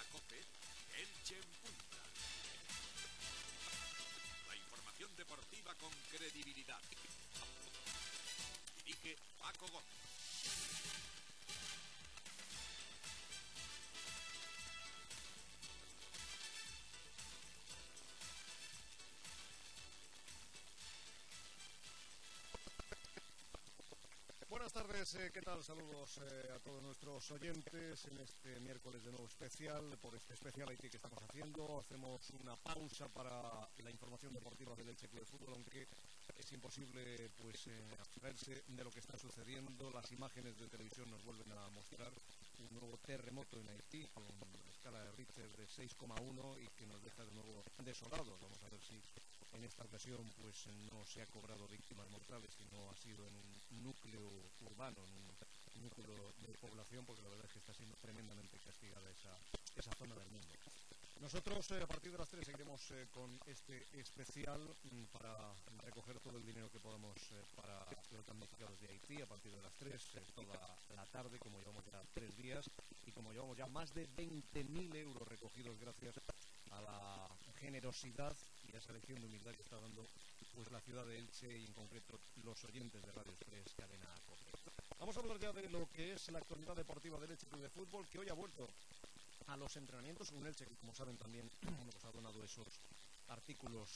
COPE, Elche en Punta. La información deportiva con credibilidad. Dirige Paco Gómez. Buenas tardes, ¿qué tal? Saludos a todos nuestros oyentes en este miércoles de nuevo especial, por este especial Haití que estamos haciendo. Hacemos una pausa para la información deportiva del Elche Club de Fútbol, aunque es imposible abstraerse de lo que está sucediendo. Las imágenes de televisión nos vuelven a mostrar un nuevo terremoto en Haití con escala de Richter de 6,1 y que nos deja de nuevo desolados. Vamos a ver si en esta ocasión no se ha cobrado víctimas mortales, sino ha sido en un núcleo urbano, en un núcleo de población, porque la verdad es que está siendo tremendamente castigada esa zona del mundo. Nosotros a partir de las 3 seguiremos con este especial para recoger todo el dinero que podamos para los damnificados de Haití a partir de las 3, toda la tarde, como llevamos ya 3 días y como llevamos ya más de 20.000 euros recogidos gracias a la generosidad y a esa lección de humildad que está dando pues la ciudad de Elche y en concreto los oyentes de Radio Express Cadena COPE. Vamos a hablar ya de lo que es la actualidad deportiva del Elche Club de Fútbol, que hoy ha vuelto a los entrenamientos. Un Elche que, como saben, también nos ha donado esos artículos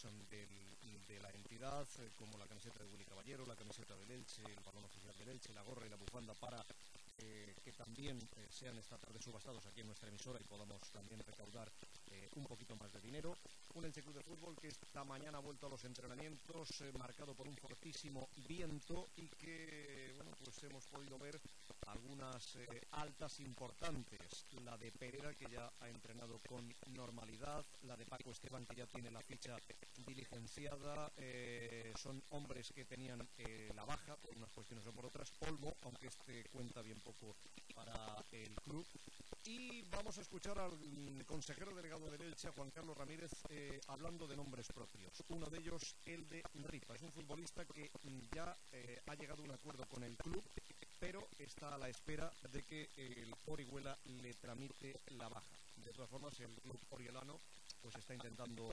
de la entidad, como la camiseta de Willy Caballero, la camiseta del Elche, el balón oficial del Elche, la gorra y la bufanda para que también sean esta tarde subastados aquí en nuestra emisora y podamos también recaudar un poquito más de dinero. Un Elche Club de Fútbol que esta mañana ha vuelto a los entrenamientos marcado por un fortísimo viento y que, pues hemos podido ver algunas altas importantes. La de Pereira, que ya ha entrenado con normalidad, la de Paco Esteban, que ya tiene la ficha diligenciada. Son hombres que tenían la baja por unas cuestiones o por otras. Olmo, aunque cuenta bien poco para el club. Y vamos a escuchar al consejero delegado del Elche, a Juan Carlos Ramírez, hablando de nombres propios. Uno de ellos, el de Ripa. Es un futbolista que ya ha llegado a un acuerdo con el club, pero está a la espera de que el Orihuela le tramite la baja. De todas formas, el club oriolano pues está intentando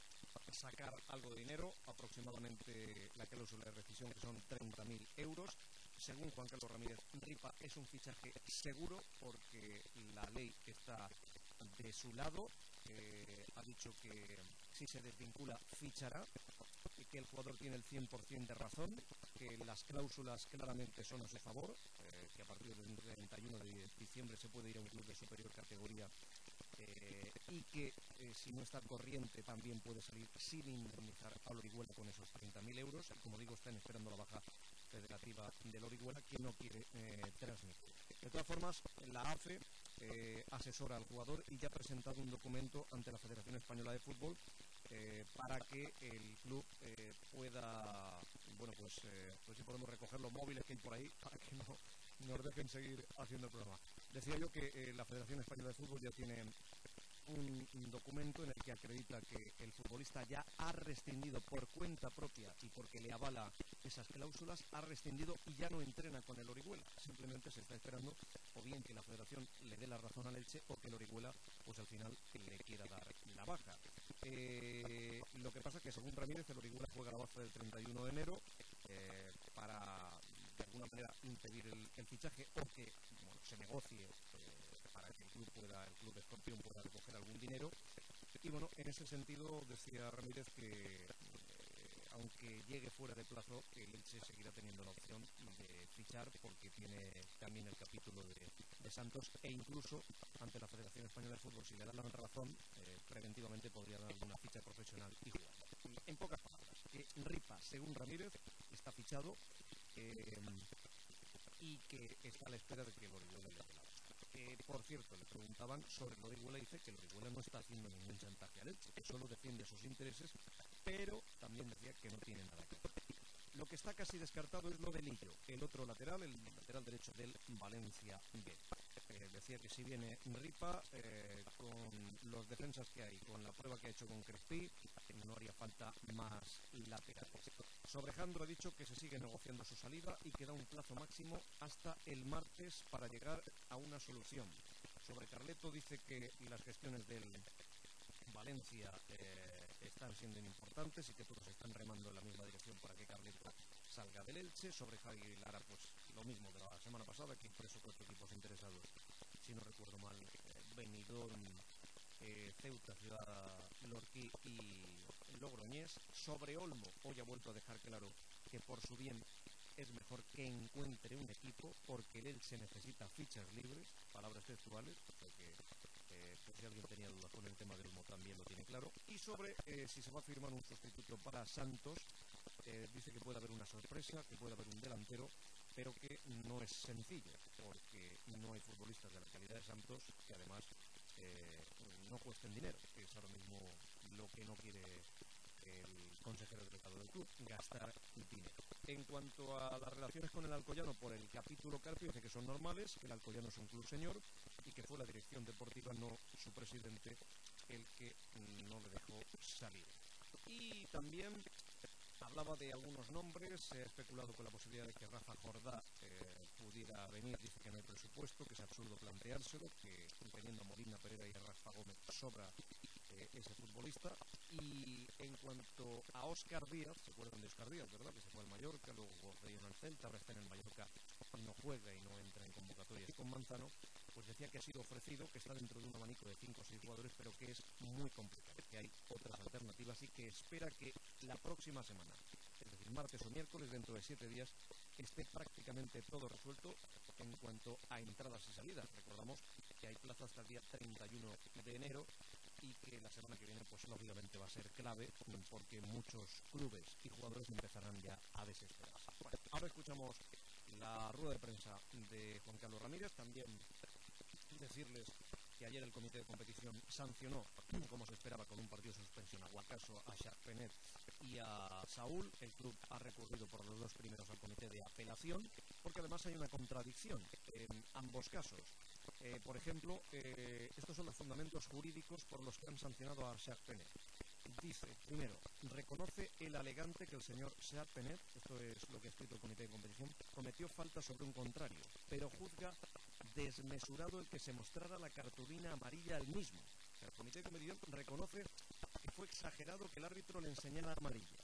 sacar algo de dinero, aproximadamente la cláusula de rescisión, que son 30.000 euros. Según Juan Carlos Ramírez, Ripa es un fichaje seguro porque la ley está de su lado. Ha dicho que si se desvincula fichará y que el jugador tiene el 100% de razón, que las cláusulas claramente son a su favor, que a partir del 31 de diciembre se puede ir a un club de superior categoría y que si no está corriente también puede salir sin indemnizar al Orihuela con esos 30.000 euros. Como digo, están esperando la baja federativa del Orihuela, que no quiere transmitir. De todas formas, la AFE asesora al jugador y ya ha presentado un documento ante la Federación Española de Fútbol para que el club pueda, pues si podemos recoger los móviles que hay por ahí para que no nos dejen seguir haciendo el programa. Decía yo que la Federación Española de Fútbol ya tiene un documento en el que acredita que el futbolista ya ha rescindido por cuenta propia y porque le avala esas cláusulas, ha rescindido y ya no entrena con el Orihuela. Simplemente se está esperando o bien que la Federación le dé la razón al Elche o que el Orihuela pues al final le quiera dar la baja. Lo que pasa es que según Ramírez, el Orihuela juega la baja del 31 de enero para de alguna manera impedir el fichaje o que se negocie para que el club Escorpión pueda recoger algún dinero. Y en ese sentido decía Ramírez que aunque llegue fuera de plazo, el Elche seguirá teniendo la opción de fichar porque tiene también el capítulo de Santos e incluso ante la Federación Española de Fútbol, si le dan la razón, preventivamente podría dar alguna ficha profesional y jugar. En pocas palabras, que Ripa, según Ramírez, está fichado y que está a la espera de que el Orihuela le dé la baja. Por cierto, le preguntaban sobre el Orihuela y dice que el Orihuela no está haciendo ningún chantaje al Elche, que solo defiende sus intereses, pero también decía que no tiene nada que ver. Lo que está casi descartado es lo de Lillo, el otro lateral, el lateral derecho del Valencia B. Decía que si viene Ripa, con los defensas que hay, con la prueba que ha hecho con Crespí, no haría falta más laterales. Sobre Jandro ha dicho que se sigue negociando su salida y que da un plazo máximo hasta el martes para llegar a una solución. Sobre Carleto dice que las gestiones del Valencia están siendo importantes y que todos están remando en la misma dirección para que Carleto salga del Elche. Sobre Javi Lara, pues lo mismo de la semana pasada, que 3 o 4 equipos interesados, si no recuerdo mal, Benidorm, Ceuta, Ciudad Lorquí y Logroñés. Sobre Olmo, hoy ha vuelto a dejar claro que por su bien es mejor que encuentre un equipo, porque el Elche necesita fichas libres, palabras textuales, porque por si alguien tenía dudas con el tema del Olmo también lo tiene claro. Y sobre si se va a firmar un sustituto para Santos, dice que puede haber una sorpresa, que puede haber un delantero, pero que no es sencillo, porque no hay futbolistas de la calidad de Santos que además no cuesten dinero, que es ahora mismo lo que no quiere el consejero delegado del club, gastar dinero. En cuanto a las relaciones con el Alcoyano por el capítulo Carpio, dice que son normales, que el Alcoyano es un club señor y que fue la dirección deportiva, no su presidente, el que no le dejó salir. Y también hablaba de algunos nombres, se ha especulado con la posibilidad de que Rafa Jordá pudiera venir. Dice que no hay presupuesto, que es absurdo planteárselo, que teniendo a Molina, Pereira y a Rafa Gómez sobra ese futbolista. Y en cuanto a Óscar Díaz, ¿se acuerdan de Óscar Díaz, verdad? Que se fue al Mallorca, luego cedió en el Celta, ahora está en el Mallorca y no juega y no entra en convocatorias con Manzano. Pues decía que ha sido ofrecido, que está dentro de un abanico de 5 o 6 jugadores, pero que es muy complicado, que hay otras alternativas y que espera que la próxima semana, es decir, martes o miércoles, dentro de 7 días, esté prácticamente todo resuelto en cuanto a entradas y salidas. Recordamos que hay plaza hasta el día 31 de enero y que la semana que viene, pues lógicamente va a ser clave, porque muchos clubes y jugadores empezarán ya a desesperarse. Bueno, ahora escuchamos la rueda de prensa de Juan Carlos Ramírez. También decirles que ayer el comité de competición sancionó, como se esperaba, con un partido de suspensión a Guacaso, a Charpenet y a Saúl. El club ha recurrido por los 2 primeros al comité de apelación, porque además hay una contradicción en ambos casos. Por ejemplo, estos son los fundamentos jurídicos por los que han sancionado a Charpenet. Dice, primero, reconoce el alegante que el señor Charpenet, esto es lo que ha escrito el comité de competición, cometió falta sobre un contrario, pero juzga desmesurado el que se mostrara la cartulina amarilla al mismo. O sea, el comité de competición reconoce que fue exagerado que el árbitro le enseñara amarilla.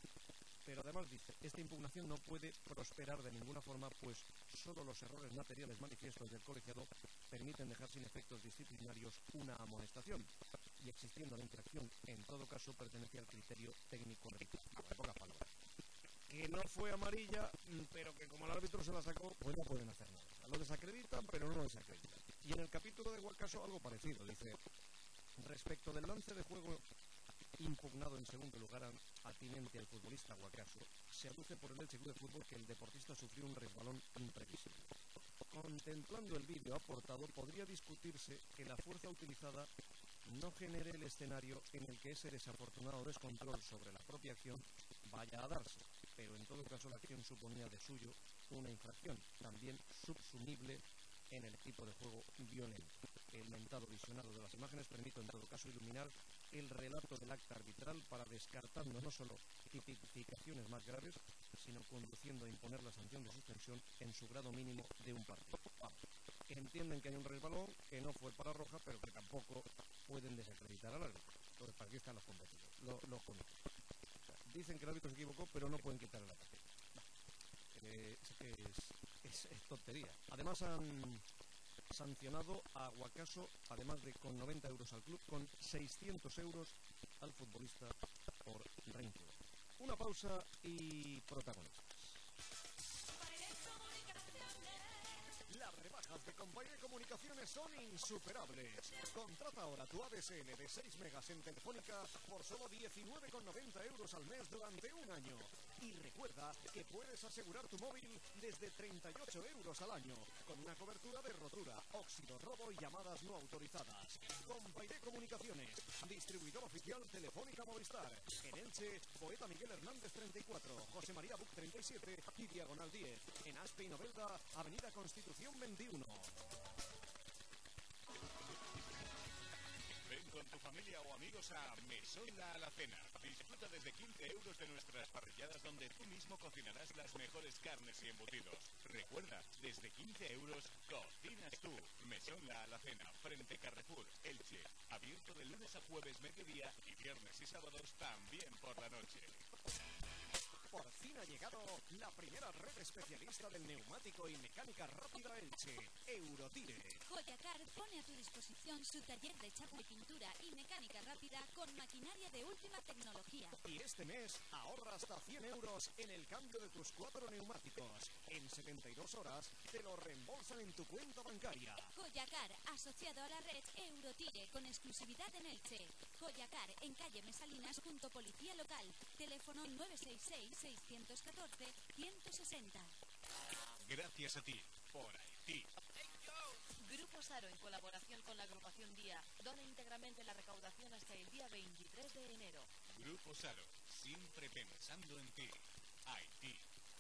Pero además dice, esta impugnación no puede prosperar de ninguna forma, pues solo los errores materiales manifiestos del colegiado permiten dejar sin efectos disciplinarios una amonestación, y existiendo la infracción, en todo caso pertenece al criterio técnico rectificativo. En pocas palabras, que no fue amarilla, pero que como el árbitro se la sacó, pues no pueden hacer nada. O sea, lo desacreditan, pero no lo desacreditan. Y en el capítulo de Guacaso algo parecido, dice, respecto del lance de juego impugnado en segundo lugar atinente al futbolista Guacaso, se aduce por el Elche Club de Fútbol que el deportista sufrió un resbalón imprevisible. Contemplando el vídeo aportado, podría discutirse que la fuerza utilizada no genere el escenario en el que ese desafortunado descontrol sobre la propia acción vaya a darse, pero en todo caso la acción suponía de suyo una infracción, también subsumible en el tipo de juego violento. El mentado visionado de las imágenes permite en todo caso iluminar el relato del acta arbitral para descartando no solo tipificaciones más graves, sino conduciendo a imponer la sanción de suspensión en su grado mínimo de un partido. Vamos, que entienden que hay un resbalón, que no fue para roja, pero que tampoco pueden desacreditar al árbitro. Entonces, ¿para qué están los competidos, los comités? O sea, dicen que el árbitro se equivocó, pero no pueden quitar el ataque. Es tontería. Además han sancionado a Guacaso, además de con 90 euros al club, con 600 euros al futbolista por reincidencia. Una pausa y protagonistas. Las rebajas de Compañía de Comunicaciones son insuperables. Contrata ahora tu ADSL de 6 megas en Telefónica por solo 19,90 euros al mes durante un año. Y recuerda que puedes asegurar tu móvil desde 38 euros al año, con una cobertura de rotura, óxido, robo y llamadas no autorizadas. Compañía de Comunicaciones, distribuidor oficial Telefónica Movistar. En Elche, Poeta Miguel Hernández 34, José María Buc 37 y Diagonal 10. En Aspe y Novelda, Avenida Constitución 21. Ven con tu familia o amigos a Mesón La Alacena. Disfruta desde 15 euros de nuestras parrilladas donde tú mismo cocinarás las mejores carnes y embutidos. Recuerda, desde 15 euros cocinas tú. Mesón La Alacena, frente Carrefour, Elche. Abierto de lunes a jueves mediodía y viernes y sábados también por la noche. Por fin ha llegado la primera red especialista del neumático y mecánica rápida Elche, Eurotire. Joyacar pone a tu disposición su taller de chapa y pintura y mecánica rápida con maquinaria de última tecnología. Y este mes ahorra hasta 100 euros en el cambio de tus 4 neumáticos. En 72 horas te lo reembolsan en tu cuenta bancaria. Joyacar, asociado a la red Eurotire con exclusividad en Elche. Joyacar, en calle Mesalinas junto Policía Local. Teléfono 966-614-160. Gracias a ti, por Haití. Grupo Saro, en colaboración con la agrupación Día, dona íntegramente la recaudación hasta el día 23 de enero. Grupo Saro, siempre pensando en ti. Haití.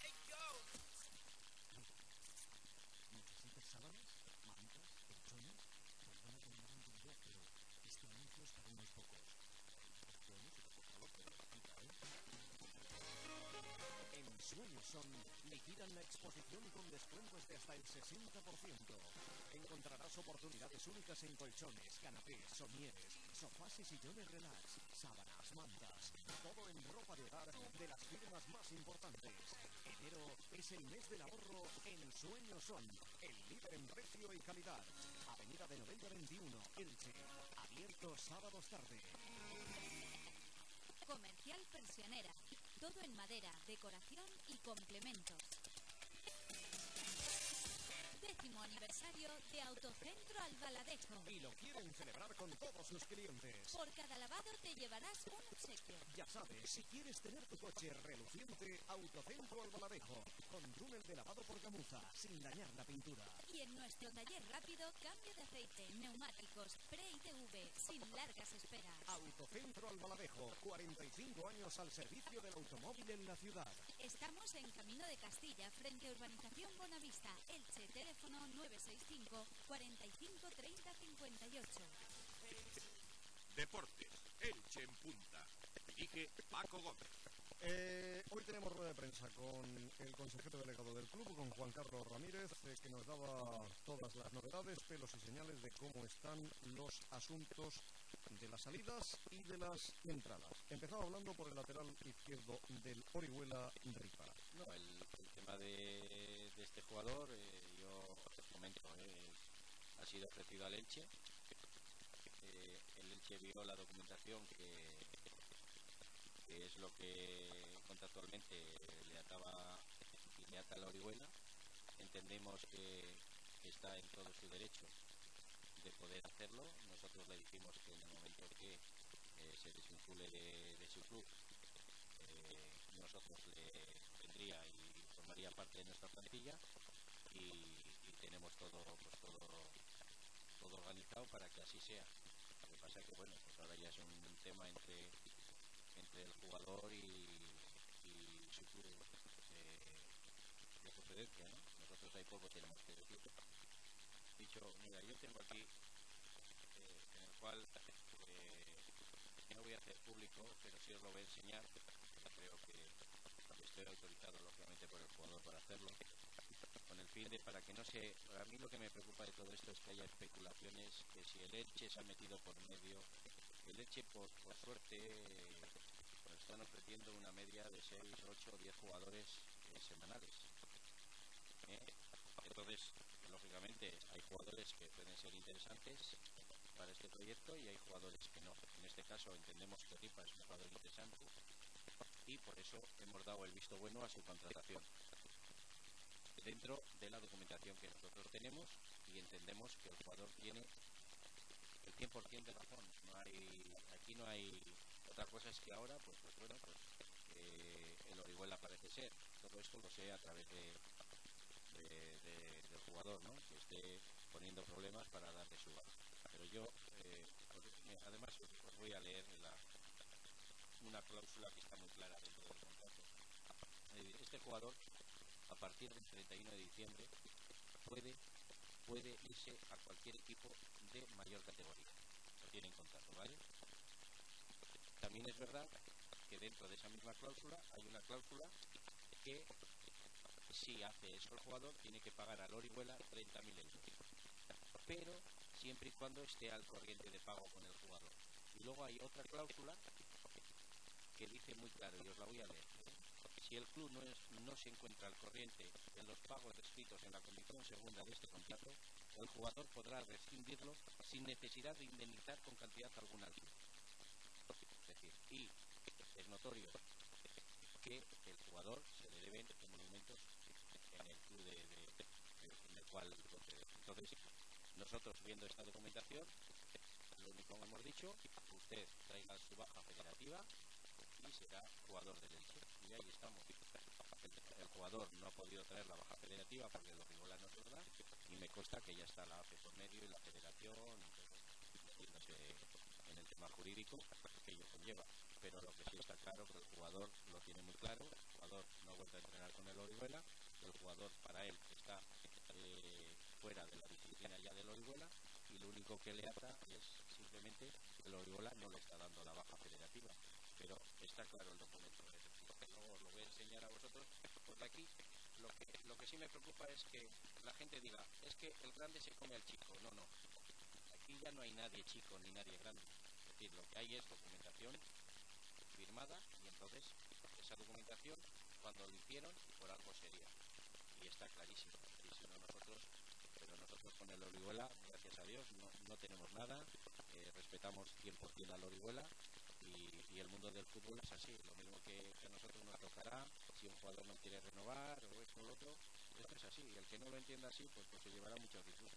¿Necesitas sábanas, mantas, colchones? Perdona que me haga entender, pero este anuncio es para unos pocos. Bueno, si te por favor, pero explica, ¿eh? En Sueños Son liquidan la exposición con descuentos de hasta el 60%. Encontrarás oportunidades únicas en colchones, canapés, somieres, sofás y sillones relax, sábanas, mantas, todo en ropa de hogar de las firmas más importantes. Enero es el mes del ahorro en Sueños Son, el líder en precio y calidad. Avenida de Novelda 21, Elche. Abierto sábados tarde. Comercial Persianera. Todo en madera, decoración y complementos. 10º aniversario de Autocentro Albaladejo. Y lo quieren celebrar con todos sus clientes. Por cada lavado te llevarás un obsequio. Ya sabes, si quieres tener tu coche reluciente, Autocentro Albaladejo, con túnel de lavado por gamuza, sin dañar la pintura. Y en nuestro taller rápido, cambio de aceite, neumáticos, pre-ITV, sin largas esperas. Autocentro Albaladejo, 45 años al servicio del automóvil en la ciudad. Estamos en Camino de Castilla, frente a Urbanización Bonavista, Elche, teléfono 965 45 30 58. Deportes, Elche en punta. Dirige Paco Gómez. Hoy tenemos rueda de prensa con el consejero delegado del club, con Juan Carlos Ramírez, que nos daba todas las novedades, pelos y señales de cómo están los asuntos de las salidas y de las entradas. Empezaba hablando por el lateral izquierdo del Orihuela, Ripa. No, el tema de este jugador, yo os comento, ha sido ofrecido al Elche. El Elche vio la documentación que es lo que contractualmente le ataba y le ata a la Orihuela. Entendemos que está en todo su derecho de poder hacerlo. Nosotros le dijimos que en el momento que se desvincule de su club, nosotros le tendría y formaría parte de nuestra plantilla y tenemos todo organizado para que así sea. Lo que pasa es que bueno, pues ahora ya es un tema entre el jugador y su club de procedencia, ¿no? Nosotros ahí poco tenemos que decir. Dicho, mira, yo tengo aquí en el cual no voy a hacer público, pero sí os lo voy a enseñar. Creo que estoy autorizado lógicamente por el jugador para hacerlo, con el fin de para que no se... A mí lo que me preocupa de todo esto es que haya especulaciones, que si el Elche se ha metido por medio, el Elche por suerte nos están ofreciendo una media de 6, 8 o 10 jugadores semanales. Entonces, lógicamente, hay jugadores que pueden ser interesantes para este proyecto y hay jugadores que no. En este caso entendemos que Ripa es un jugador interesante y por eso hemos dado el visto bueno a su contratación dentro de la documentación que nosotros tenemos, y entendemos que el jugador tiene el 100% de razón. Aquí no hay otra cosa. Es que ahora pues bueno, pues el Orihuela parece ser, todo esto lo sé a través del jugador, ¿no? Que esté poniendo problemas para darle su baja. Pero yo además os voy a leer una cláusula que está muy clara dentro del contrato. Este jugador, a partir del 31 de diciembre, puede irse a cualquier equipo de mayor categoría. tienen contrato, ¿vale? También es verdad que dentro de esa misma cláusula hay una cláusula que si hace eso el jugador tiene que pagar al Orihuela 30.000 euros, pero siempre y cuando esté al corriente de pago con el jugador. Y luego hay otra cláusula que dice muy claro, y os la voy a leer. Si el club no se encuentra al corriente en los pagos descritos en la condición segunda de este contrato, el jugador podrá rescindirlo sin necesidad de indemnizar con cantidad alguna al club. Es decir, y es notorio que el jugador se le deben emolumentos en el club en el cual procede. Entonces, nosotros viendo esta documentación, lo único que hemos dicho, usted traiga su baja federativa y será jugador del Elche. Y ahí estamos. El jugador no ha podido traer la baja federativa porque el Orihuela no se lo da, y me consta que ya está la AFE por medio y la federación metiéndose en el tema jurídico que ello conlleva. Pero lo que sí está claro, que el jugador lo tiene muy claro, el jugador no ha vuelto a entrenar con el Orihuela, el jugador para él está fuera de la disciplina ya del Orihuela, y lo único que le ata es simplemente que el Orihuela no le está dando la baja federativa. Pero está claro el documento, luego os lo voy a enseñar a vosotros, porque aquí lo que sí me preocupa es que la gente diga, es que el grande se come al chico. No, no, aquí ya no hay nadie chico ni nadie grande, es decir, lo que hay es documentación firmada, y entonces esa documentación, cuando lo hicieron, por algo sería, y está clarísimo. Y si no, nosotros con el Orihuela, gracias a Dios, no tenemos nada, respetamos 100% al Orihuela, y el mundo del fútbol es así. Lo mismo que a nosotros nos tocará, si un jugador no quiere renovar o esto o lo otro, esto es así, y el que no lo entienda así, pues se llevará muchos disgustos.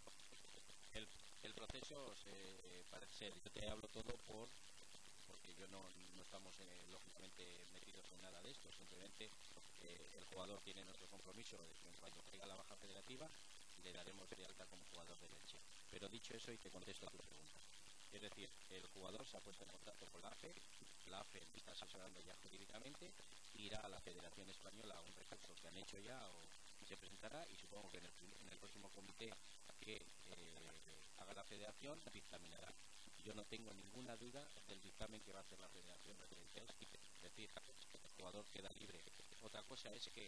El proceso parece ser, yo te hablo todo porque yo no estamos lógicamente metidos en nada de esto, simplemente el jugador tiene nuestro compromiso de que en cuanto traiga la baja federativa le daremos de alta como jugador de Elche. Pero dicho eso, y te contesto a tu pregunta, es decir, el jugador se ha puesto en contacto con la AFE está asesorando ya jurídicamente, irá a la Federación Española a un recurso que han hecho ya o se presentará, y supongo que en el próximo comité que haga la Federación dictaminará. Yo no tengo ninguna duda del dictamen que va a hacer la Federación referente a esto. Es decir, el jugador queda libre. Otra cosa es que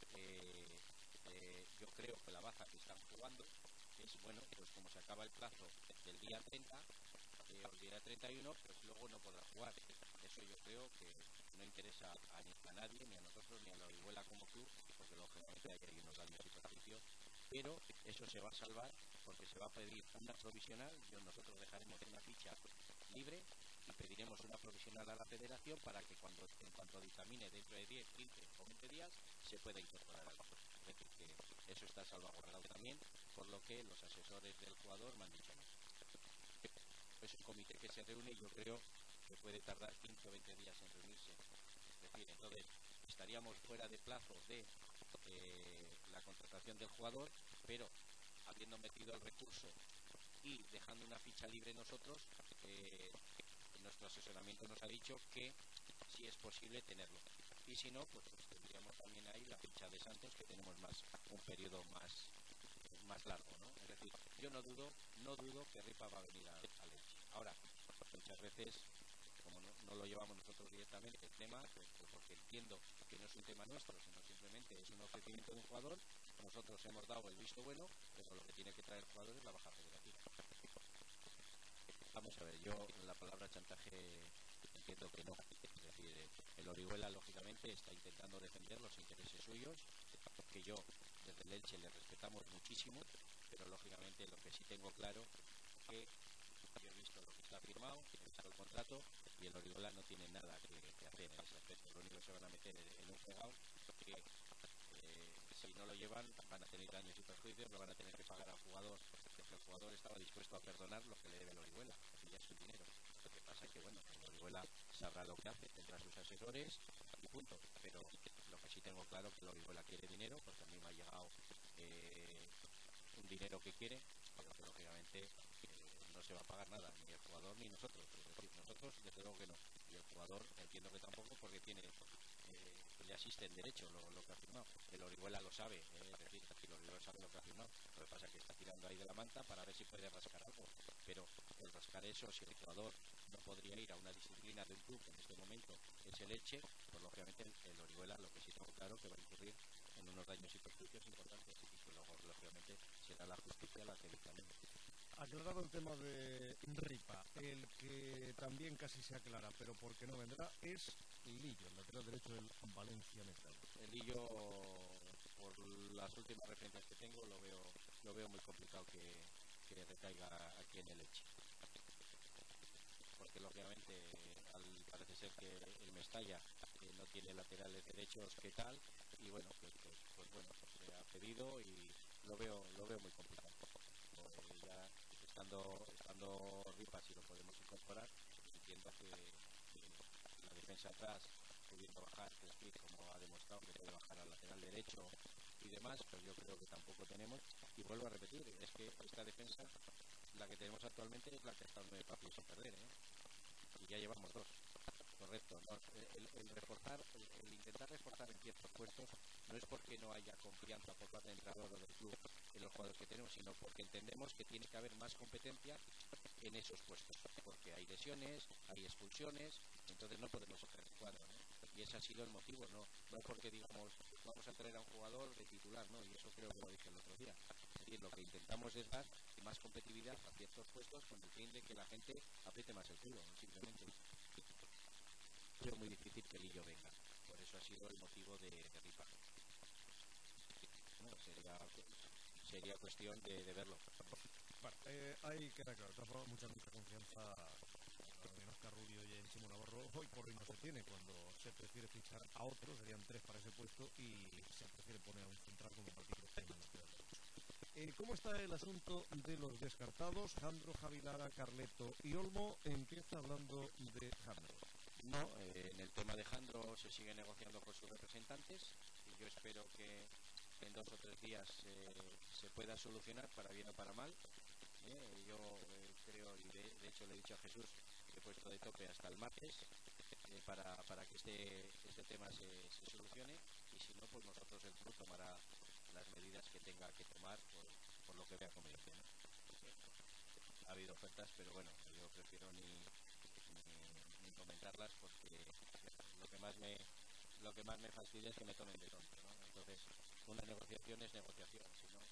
yo creo que la baja que están jugando es, bueno, pues como se acaba el plazo del día 30 o el día 31, pues luego no podrá jugar. Eso yo creo que no interesa a nadie, ni a nosotros, ni a la Orihuela como club, porque lógicamente hay unos daños y perjuicios, pero eso se va a salvar porque se va a pedir una provisional. Nosotros dejaremos una ficha libre y pediremos una provisional a la Federación para que en cuanto dictamine dentro de 10, 15 o 20 días se pueda incorporar al club. Es decir, que eso está salvaguardado también, por lo que los asesores del jugador me han dicho no. Es un comité que se reúne y yo creo que puede tardar 15 o 20 días en reunirse. Es decir, entonces estaríamos fuera de plazo de la contratación del jugador, pero habiendo metido el recurso y dejando una ficha libre nosotros, nuestro asesoramiento nos ha dicho que sí es posible tenerlo. Y si no, pues tendríamos también ahí la ficha de Santos, que tenemos un periodo más largo, ¿no? Es decir, yo no dudo que Ripa va a venir a Elche. Ahora, muchas veces, como no lo llevamos nosotros directamente el tema, pues porque entiendo que no es un tema nuestro, sino simplemente es un ofrecimiento de un jugador, nosotros hemos dado el visto bueno, pero lo que tiene que traer el jugador es la baja federativa. Vamos a ver, yo la palabra chantaje entiendo que no. Es decir, el Orihuela lógicamente está intentando defender los intereses suyos, que yo desde el Elche le respetamos muchísimo, pero lógicamente lo que sí tengo claro que yo he visto lo que está firmado, he visto el contrato, y el Orihuela no tiene nada que hacer en ese aspecto. Lo único que se van a meter en un fregado que si no lo llevan van a tener daños y perjuicios, lo van a tener que pagar al jugador, porque el jugador estaba dispuesto a perdonar lo que le debe el Orihuela, que ya es su dinero. Lo que pasa es que, bueno, el Orihuela sabrá lo que hace, tendrá sus asesores y punto. Pero lo que sí tengo claro es que el Orihuela quiere dinero, porque a mí me ha llegado un dinero que quiere, pero que lógicamente no se va a pagar nada, ni el jugador ni nosotros. Es decir, nosotros desde luego que no, y el jugador entiendo que tampoco, porque le asiste en derecho lo que ha firmado. El Orihuela lo sabe, es decir, si lo Orihuela sabe lo que ha firmado. Lo que pasa es que está tirando ahí de la manta para ver si puede rascar algo. Pero el rascar eso, si el jugador no podría ir a una disciplina de un club que en este momento es el Elche, pues lógicamente el Orihuela, lo que sí tengo claro, que va a incurrir en unos daños y perjuicios importantes y que luego lógicamente será la justicia la que dictamine. Aclarado el tema de Ripa, el que también casi se aclara, pero porque no vendrá, es Lillo, el lateral derecho del Valencia Metal. El Lillo, por las últimas referencias que tengo, lo veo muy complicado que recaiga aquí en el Elche. Porque lógicamente parece ser que el Mestalla no tiene laterales derechos que tal, y bueno, pues bueno, se ha pedido y lo veo muy complicado. Ya estando Ripa, si lo podemos incorporar, entiendo que la defensa atrás, pudiendo bajar, que es como ha demostrado que puede bajar al lateral derecho y demás, pues yo creo que tampoco tenemos. Y vuelvo a repetir, es que esta defensa, la que tenemos actualmente, es la que ha estado 9 partidos sin perder, y ya llevamos 2. Correcto, no, el intentar reforzar en ciertos puestos no es porque no haya confianza por parte del entrenador o del club en los jugadores que tenemos, sino porque entendemos que tiene que haber más competencia en esos puestos, porque hay lesiones, hay expulsiones, entonces no podemos hacer el cuadro, ¿no? Y ese ha sido el motivo, no porque digamos vamos a traer a un jugador de titular, ¿no? Y eso creo que lo dije el otro día. Es decir, lo que intentamos es dar más competitividad a ciertos puestos con el fin de que la gente apriete más el culo, ¿no? Simplemente. Creo muy difícil que Lillo venga, por eso ha sido el motivo de Ripa. No, sería cuestión de verlo. Bueno, ahí queda claro, mucha confianza en Óscar Rubio y en Chimo Navarro. Hoy por hoy no se tiene, cuando se prefiere fichar a otro, serían 3 para ese puesto, y se prefiere poner a un central como Martín Pena. ¿Cómo está el asunto de los descartados? Jandro, Javi Lara, Carleto y Olmo. Empieza hablando de Jandro. No, en el tema de Jandro se sigue negociando con sus representantes y yo espero que en 2 o 3 días se pueda solucionar para bien o para mal. Yo creo, y de hecho le he dicho a Jesús que he puesto de tope hasta el martes para que este tema se solucione, y si no, pues nosotros el club tomará las medidas que tenga que tomar por lo que vea conveniente, ¿no? Ha habido ofertas, pero bueno, yo prefiero ni comentarlas, porque lo que más me fastidia es que me tomen de tonto, ¿no? Entonces, una negociación es negociación, si no,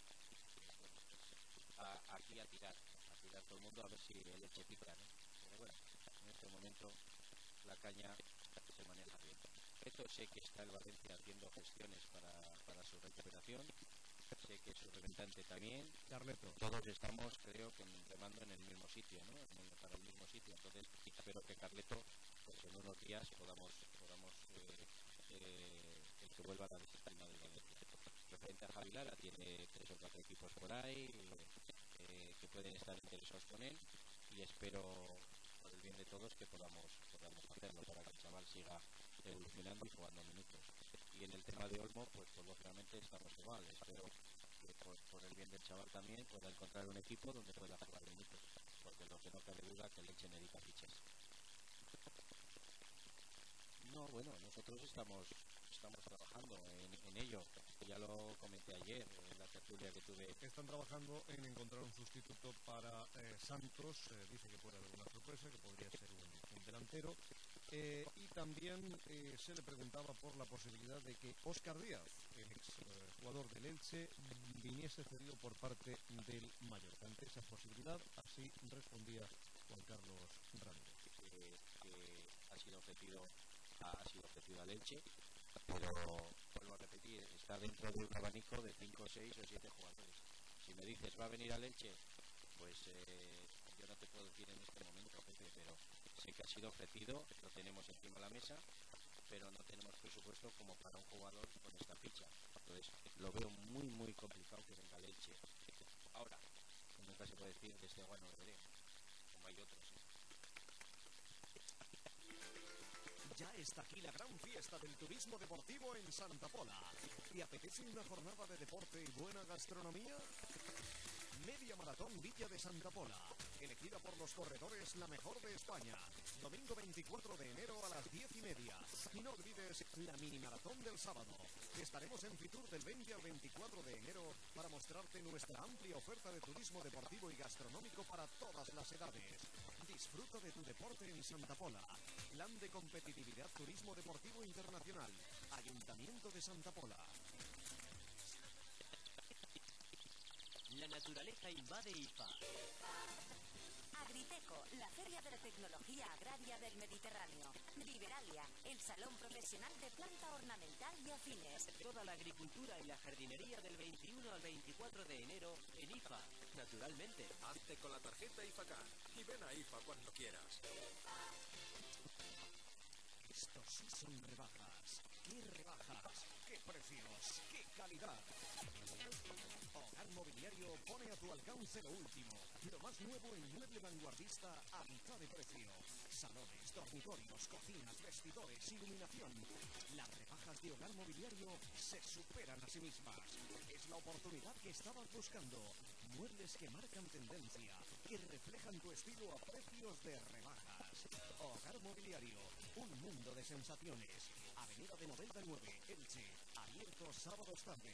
pues, aquí a tirar todo el mundo a ver si el Elche pica, ¿no? Pero bueno, en este momento la caña se maneja bien. Esto, sé que está el Valencia haciendo gestiones para su recuperación, sé que su representante también, Carleto. Todos estamos, creo, que remando en el mismo sitio, ¿no? Para el mismo sitio. Entonces espero que Carleto, pues en unos días podamos el que vuelva a la disciplina del Valencia. Referente a Javi Lara, tiene 3 o 4 equipos por ahí que pueden estar interesados con él, y espero, por el bien de todos, que podamos hacerlo para que el chaval siga evolucionando y jugando minutos. Y en el tema de Olmo, pues lógicamente estamos igual. Espero que por el bien del chaval también pueda encontrar un equipo donde pueda jugar minutos, porque lo que no cabe duda es que el Elche necesita fichas. No, bueno, nosotros estamos trabajando en ello. Ya lo comenté ayer en la tertulia que tuve. Están trabajando en encontrar un sustituto para Santos. Dice que puede haber una sorpresa, que podría ser un delantero. Y también se le preguntaba por la posibilidad de que Óscar Díaz, ex jugador del Elche, viniese cedido por parte del Mallorca. Ante esa posibilidad, así respondía Juan Carlos Ramírez. Que ha sido ofrecido al Elche, pero vuelvo a repetir, está dentro de un abanico de 5, 6 o 7 jugadores. Si me dices va a venir al Elche, pues yo no te puedo decir en este momento, Pepe, pero sé que ha sido ofrecido, lo tenemos encima de la mesa, pero no tenemos presupuesto como para un jugador con esta ficha. Entonces lo veo muy muy complicado que venga al Elche. Ahora, nunca se puede decir de este agua no beberé, como hay otros. Ya está aquí la gran fiesta del turismo deportivo en Santa Pola. ¿Te apetece una jornada de deporte y buena gastronomía? Media Maratón Villa de Santa Pola, elegida por los corredores la mejor de España. Domingo 24 de enero a las 10:30. Y no olvides la mini maratón del sábado. Estaremos en Fitur del 20 al 24 de enero mostrarte nuestra amplia oferta de turismo deportivo y gastronómico para todas las edades. Disfruta de tu deporte en Santa Pola. Plan de competitividad turismo deportivo internacional. Ayuntamiento de Santa Pola. La naturaleza invade IFA. Agriteco, la feria de la tecnología agraria del Mediterráneo. Liberalia, el salón profesional de planta ornamental y afines. Toda la agricultura y la jardinería del 21 al 24 de enero en IFA, naturalmente. Hazte con la tarjeta IFACAR y ven a IFA cuando quieras. Estos sí son rebajas. ¡Qué rebajas! ¡Qué precios! ¡Qué calidad! Hogar Mobiliario pone a tu alcance lo último. Lo más nuevo en mueble vanguardista a mitad de precio. Salones, dormitorios, cocinas, vestidores, iluminación. Las rebajas de Hogar Mobiliario se superan a sí mismas. Es la oportunidad que estabas buscando. Muebles que marcan tendencia, que reflejan tu estilo a precios de rebajas. Hogar Mobiliario, un mundo de sensaciones. Avenida de Novelda 9, Elche. Abierto sábados tarde.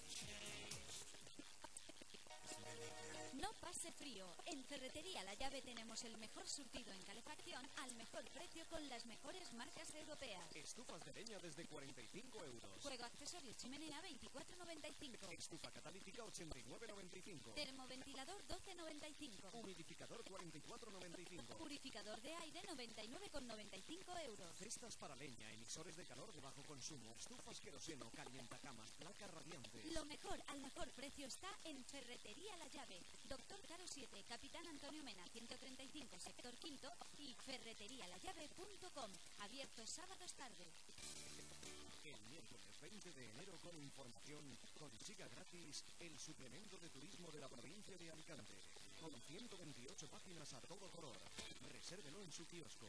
No pase frío. En Ferretería La Llave tenemos el mejor surtido en calefacción al mejor precio con las mejores marcas europeas. Estufas de leña desde 45 euros. Juego accesorio chimenea 24,95. Estufa catalítica 89,95. Termoventilador 12,95. Humidificador 44,95. Purificador de aire 99,95 euros. Cestas para leña, emisores de calor de bajo consumo, estufas queroseno, calientacamas, placas radiantes. Lo mejor al mejor precio está en Ferretería La Llave. Doctor Caro 7, Capitán Antonio Mena, 135, sector quinto y ferreterialallave.com. Abierto sábados tarde. El miércoles 20 de enero con información consiga gratis el suplemento de turismo de la provincia de Alicante. Con 128 páginas a todo color. Resérvelo en su kiosco.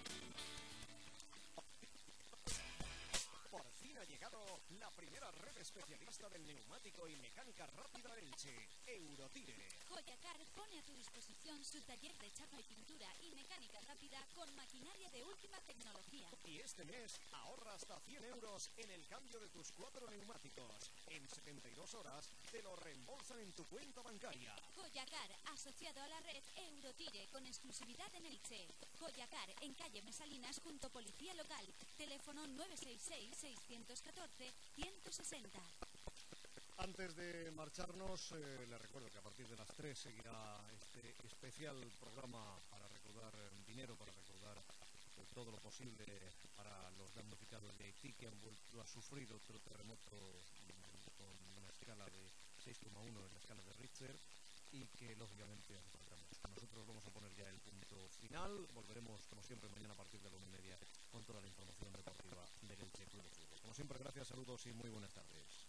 Por fin ha llegado la primera red especialista del neumático y mecánica rápida Elche, Eurotire. Joyacar pone a tu disposición su taller de chapa y pintura y mecánica rápida con maquinaria de última tecnología. Y este mes ahorra hasta 100 euros en el cambio de tus 4 neumáticos. En 72 horas te lo reembolsan en tu cuenta bancaria. Joyacar, asociado a la red Eurotire con exclusividad en Elche. Joyacar, en calle Mesalinas junto Policía Local. Teléfono 966-614-160. Antes de marcharnos, les recuerdo que a partir de las 3 seguirá este especial programa para recaudar dinero, para recaudar todo lo posible para los damnificados de Haití que han vuelto a sufrir otro terremoto con una escala de 6,1 en la escala de Richter y que lógicamente hace falta mucho. Nosotros vamos a poner ya el punto final. Volveremos como siempre mañana a partir de la 1:30 con toda la información deportiva del Elche Club de Fútbol. Como siempre, gracias, saludos y muy buenas tardes.